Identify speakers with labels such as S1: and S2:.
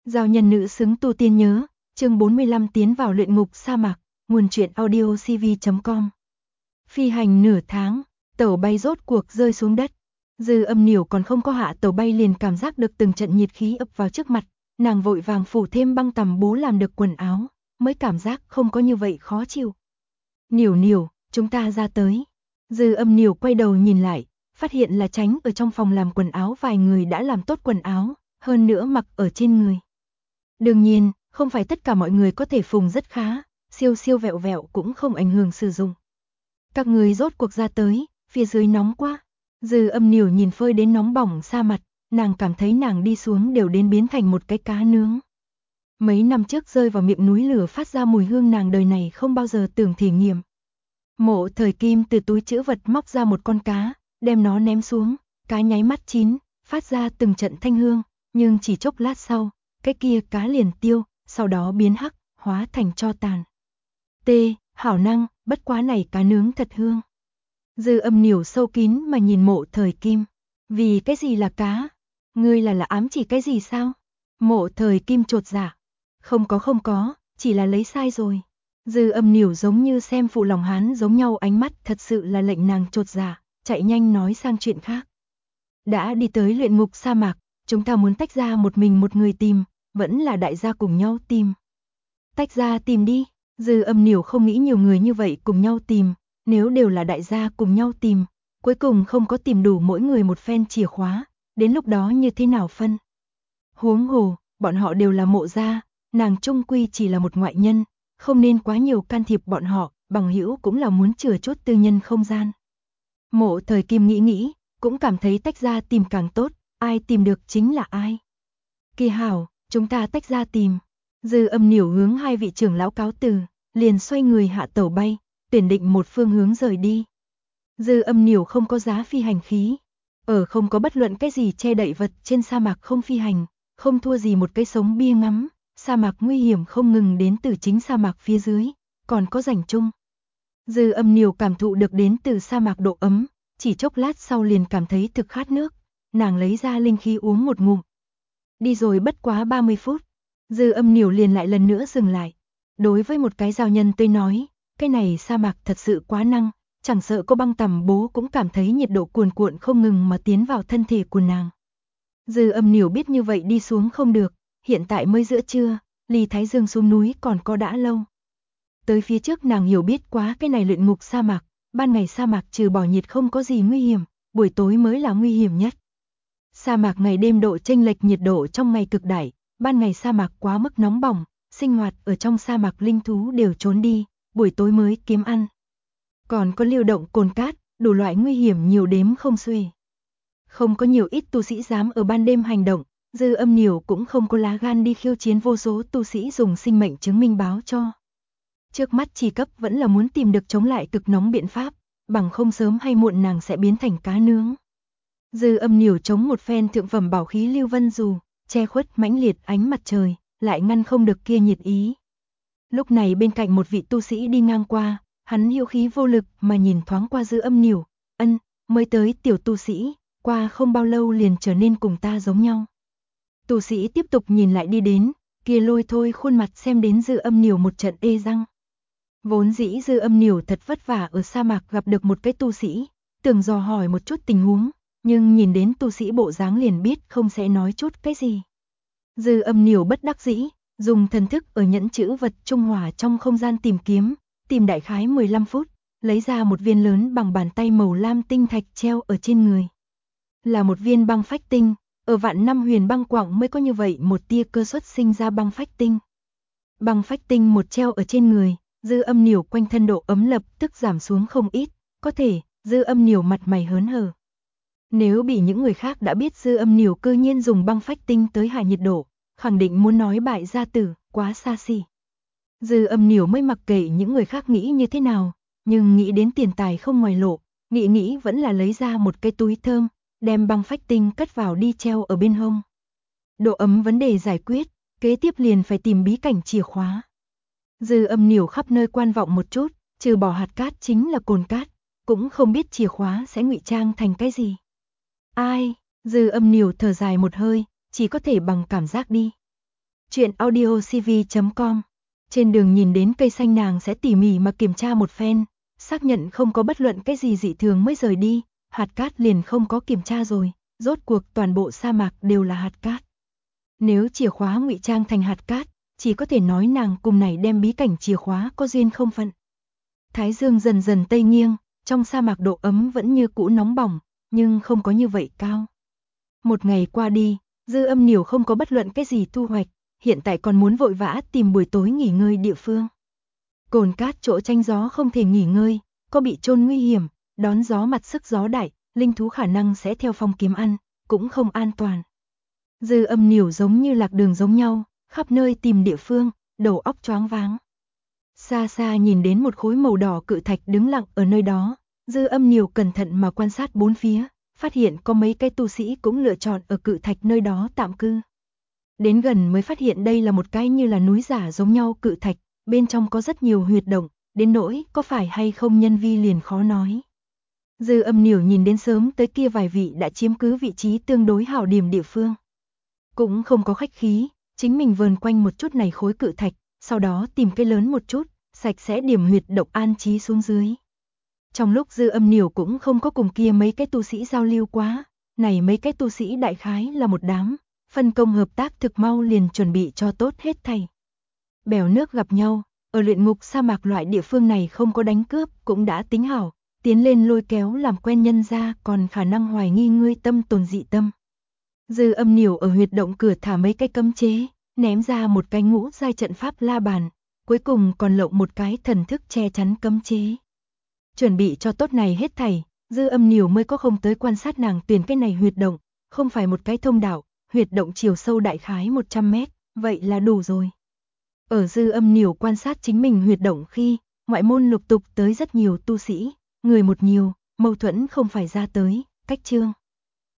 S1: Giao nhân nữ xứng tu tiên nhớ, chương 45 tiến vào luyện ngục sa mạc, nguồn truyện audio cv.com. Phi hành nửa tháng, tàu bay rốt cuộc rơi xuống đất. Dư Âm Niểu còn không có hạ tàu bay liền cảm giác được từng trận nhiệt khí ập vào trước mặt, nàng vội vàng phủ thêm băng tằm bố làm được quần áo, mới cảm giác không có như vậy khó chịu. Niểu Niểu, chúng ta ra tới. Dư Âm Niểu quay đầu nhìn lại, phát hiện là Tránh ở trong phòng làm quần áo vài người đã làm tốt quần áo, hơn nữa mặc ở trên người. Đương nhiên, không phải tất cả mọi người có thể phùng rất khá, siêu siêu vẹo vẹo cũng không ảnh hưởng sử dụng. Các người rốt cuộc ra tới, phía dưới nóng quá. Dư Âm Niểu nhìn phơi đến nóng bỏng sa mặt, nàng cảm thấy nàng đi xuống đều đến biến thành một cái cá nướng. Mấy năm trước rơi vào miệng núi lửa phát ra mùi hương nàng đời này không bao giờ tưởng thử nghiệm. Mộ Thời Kim từ túi trữ vật móc ra một con cá, đem nó ném xuống, cá nháy mắt chín, phát ra từng trận thanh hương, nhưng chỉ chốc lát sau, cái kia cá liền tiêu, sau đó biến hắc, hóa thành tro tàn. Hảo năng, bất quá này cá nướng thật hương. Dư Âm Niểu sâu kín mà nhìn Mộ Thời Kim. Vì cái gì là cá? Ngươi là ám chỉ cái gì sao? Mộ Thời Kim chột dạ. Không có, chỉ là lấy sai rồi. Dư Âm Niểu giống như xem phụ lòng hán giống nhau ánh mắt thật sự là lệnh nàng chột dạ, chạy nhanh nói sang chuyện khác. Đã đi tới luyện ngục sa mạc, chúng ta muốn tách ra một mình một người tìm, vẫn là đại gia cùng nhau tìm. Tách ra tìm đi. Dư Âm Niểu không nghĩ nhiều người như vậy cùng nhau tìm, nếu đều là đại gia cùng nhau tìm, cuối cùng không có tìm đủ mỗi người một phen chìa khóa, đến lúc đó như thế nào phân. Huống hồ, bọn họ đều là Mộ gia, nàng chung quy chỉ là một ngoại nhân, không nên quá nhiều can thiệp bọn họ, bằng hữu cũng là muốn chừa chút tư nhân không gian. Mộ Thời Kim nghĩ, cũng cảm thấy tách ra tìm càng tốt, ai tìm được chính là ai. Kỳ hảo, chúng ta tách ra tìm. Dư Âm Niểu hướng hai vị trưởng lão cáo từ, liền xoay người hạ tàu bay, tuyển định một phương hướng rời đi. Dư Âm Niểu không có giá phi hành khí, ở không có bất luận cái gì che đậy vật trên sa mạc không phi hành, không thua gì một cái sống bia ngắm, sa mạc nguy hiểm không ngừng đến từ chính sa mạc phía dưới, còn có rảnh chung. Dư Âm Niểu cảm thụ được đến từ sa mạc độ ấm, chỉ chốc lát sau liền cảm thấy thực khát nước, nàng lấy ra linh khí uống một ngụm. Đi rồi bất quá 30 phút, Dư Âm Niểu liền lại lần nữa dừng lại. Đối với một cái giao nhân tôi nói, cái này sa mạc thật sự quá năng, chẳng sợ có băng tằm bố cũng cảm thấy nhiệt độ cuồn cuộn không ngừng mà tiến vào thân thể của nàng. Dư Âm Niểu biết như vậy đi xuống không được, hiện tại mới giữa trưa, ly Thái Dương xuống núi còn có đã lâu. Tới phía trước nàng hiểu biết quá cái này luyện ngục sa mạc, ban ngày sa mạc trừ bỏ nhiệt không có gì nguy hiểm, buổi tối mới là nguy hiểm nhất. Sa mạc ngày đêm độ chênh lệch nhiệt độ trong ngày cực đại, ban ngày sa mạc quá mức nóng bỏng, sinh hoạt ở trong sa mạc linh thú đều trốn đi, buổi tối mới kiếm ăn. Còn có lưu động cồn cát, đủ loại nguy hiểm nhiều đếm không xuể. Không có nhiều ít tu sĩ dám ở ban đêm hành động, Dư Âm Niểu cũng không có lá gan đi khiêu chiến vô số tu sĩ dùng sinh mệnh chứng minh báo cho. Trước mắt chỉ cấp vẫn là muốn tìm được chống lại cực nóng biện pháp, bằng không sớm hay muộn nàng sẽ biến thành cá nướng. Dư Âm Niểu chống một phen thượng phẩm bảo khí lưu vân dù, che khuất mãnh liệt ánh mặt trời, lại ngăn không được kia nhiệt ý. Lúc này bên cạnh một vị tu sĩ đi ngang qua, hắn hiu khí vô lực mà nhìn thoáng qua Dư Âm Niểu, mới tới tiểu tu sĩ, qua không bao lâu liền trở nên cùng ta giống nhau. Tu sĩ tiếp tục nhìn lại đi đến, kia lôi thôi khuôn mặt xem đến Dư Âm Niểu một trận ê răng. Vốn dĩ Dư Âm Niểu thật vất vả ở sa mạc gặp được một cái tu sĩ, tưởng dò hỏi một chút tình huống, nhưng nhìn đến tu sĩ bộ dáng liền biết không sẽ nói chút cái gì. Dư Âm Niểu bất đắc dĩ, dùng thần thức ở nhẫn chữ vật trung hòa trong không gian tìm đại khái 15 phút, lấy ra một viên lớn bằng bàn tay màu lam tinh thạch treo ở trên người. Là một viên băng phách tinh, ở vạn năm huyền băng quặng mới có như vậy một tia cơ suất sinh ra băng phách tinh. Băng phách tinh một treo ở trên người, Dư Âm Niểu quanh thân độ ấm lập tức giảm xuống không ít, có thể, Dư Âm Niểu mặt mày hớn hở. Nếu bị những người khác đã biết Dư Âm Niểu cư nhiên dùng băng phách tinh tới hạ nhiệt độ, khẳng định muốn nói bại gia tử, quá xa xỉ. Dư Âm Niểu mới mặc kệ những người khác nghĩ như thế nào, nhưng nghĩ đến tiền tài không ngoài lộ, nghĩ vẫn là lấy ra một cái túi thơm, đem băng phách tinh cất vào đi treo ở bên hông. Độ ấm vấn đề giải quyết, kế tiếp liền phải tìm bí cảnh chìa khóa. Dư Âm Niểu khắp nơi quan vọng một chút, trừ bỏ hạt cát chính là cồn cát, cũng không biết chìa khóa sẽ ngụy trang thành cái gì. Ai, Dư Âm Niểu thở dài một hơi, chỉ có thể bằng cảm giác đi. Chuyện audio cv.com. Trên đường nhìn đến cây xanh nàng sẽ tỉ mỉ mà kiểm tra một phen, xác nhận không có bất luận cái gì dị thường mới rời đi, hạt cát liền không có kiểm tra rồi, rốt cuộc toàn bộ sa mạc đều là hạt cát. Nếu chìa khóa ngụy trang thành hạt cát, chỉ có thể nói nàng cùng này đem bí cảnh chìa khóa có duyên không phận. Thái dương dần dần tây nghiêng, trong sa mạc độ ấm vẫn như cũ nóng bỏng, nhưng không có như vậy cao. Một ngày qua đi, Dư Âm Nỉu không có bất luận cái gì thu hoạch, hiện tại còn muốn vội vã tìm buổi tối nghỉ ngơi địa phương. Cồn cát chỗ tranh gió không thể nghỉ ngơi, có bị chôn nguy hiểm, đón gió mặt sức gió đại, linh thú khả năng sẽ theo phong kiếm ăn, cũng không an toàn. Dư Âm Nỉu giống như lạc đường giống nhau, khắp nơi tìm địa phương, đầu óc choáng váng. Xa xa nhìn đến một khối màu đỏ cự thạch đứng lặng ở nơi đó, Dư Âm Nỉu cẩn thận mà quan sát bốn phía, phát hiện có mấy cái tu sĩ cũng lựa chọn ở cự thạch nơi đó tạm cư. Đến gần mới phát hiện đây là một cái như là núi giả giống nhau cự thạch, bên trong có rất nhiều huyệt động, đến nỗi có phải hay không nhân vi liền khó nói. Dư Âm Nỉu nhìn đến sớm tới kia vài vị đã chiếm cứ vị trí tương đối hảo điểm địa phương. Cũng không có khách khí, chính mình vờn quanh một chút này khối cự thạch, sau đó tìm cái lớn một chút, sạch sẽ điểm huyệt động an trí xuống dưới. Trong lúc Dư Âm Nỉu cũng không có cùng kia mấy cái tu sĩ giao lưu quá, này mấy cái tu sĩ đại khái là một đám, phân công hợp tác thực mau liền chuẩn bị cho tốt hết thảy. Bèo nước gặp nhau, ở luyện ngục sa mạc loại địa phương này không có đánh cướp cũng đã tính hảo, tiến lên lôi kéo làm quen nhân ra còn khả năng hoài nghi ngươi tâm tồn dị tâm. Dư Âm Nỉu ở huyệt động cửa thả mấy cái cấm chế, ném ra một cái ngũ giai trận pháp la bàn, cuối cùng còn lộng một cái thần thức che chắn cấm chế. Chuẩn bị cho tốt này hết thảy, Dư Âm Nỉu mới có không tới quan sát nàng tuyển cái này huyệt động, không phải một cái thông đạo, huyệt động chiều sâu đại khái 100 mét, vậy là đủ rồi. Ở Dư Âm Nỉu quan sát chính mình huyệt động khi, ngoại môn lục tục tới rất nhiều tu sĩ, người một nhiều, mâu thuẫn không phải ra tới, cách chương.